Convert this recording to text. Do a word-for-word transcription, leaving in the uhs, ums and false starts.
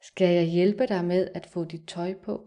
Skal jeg hjælpe dig med at få dit tøj på?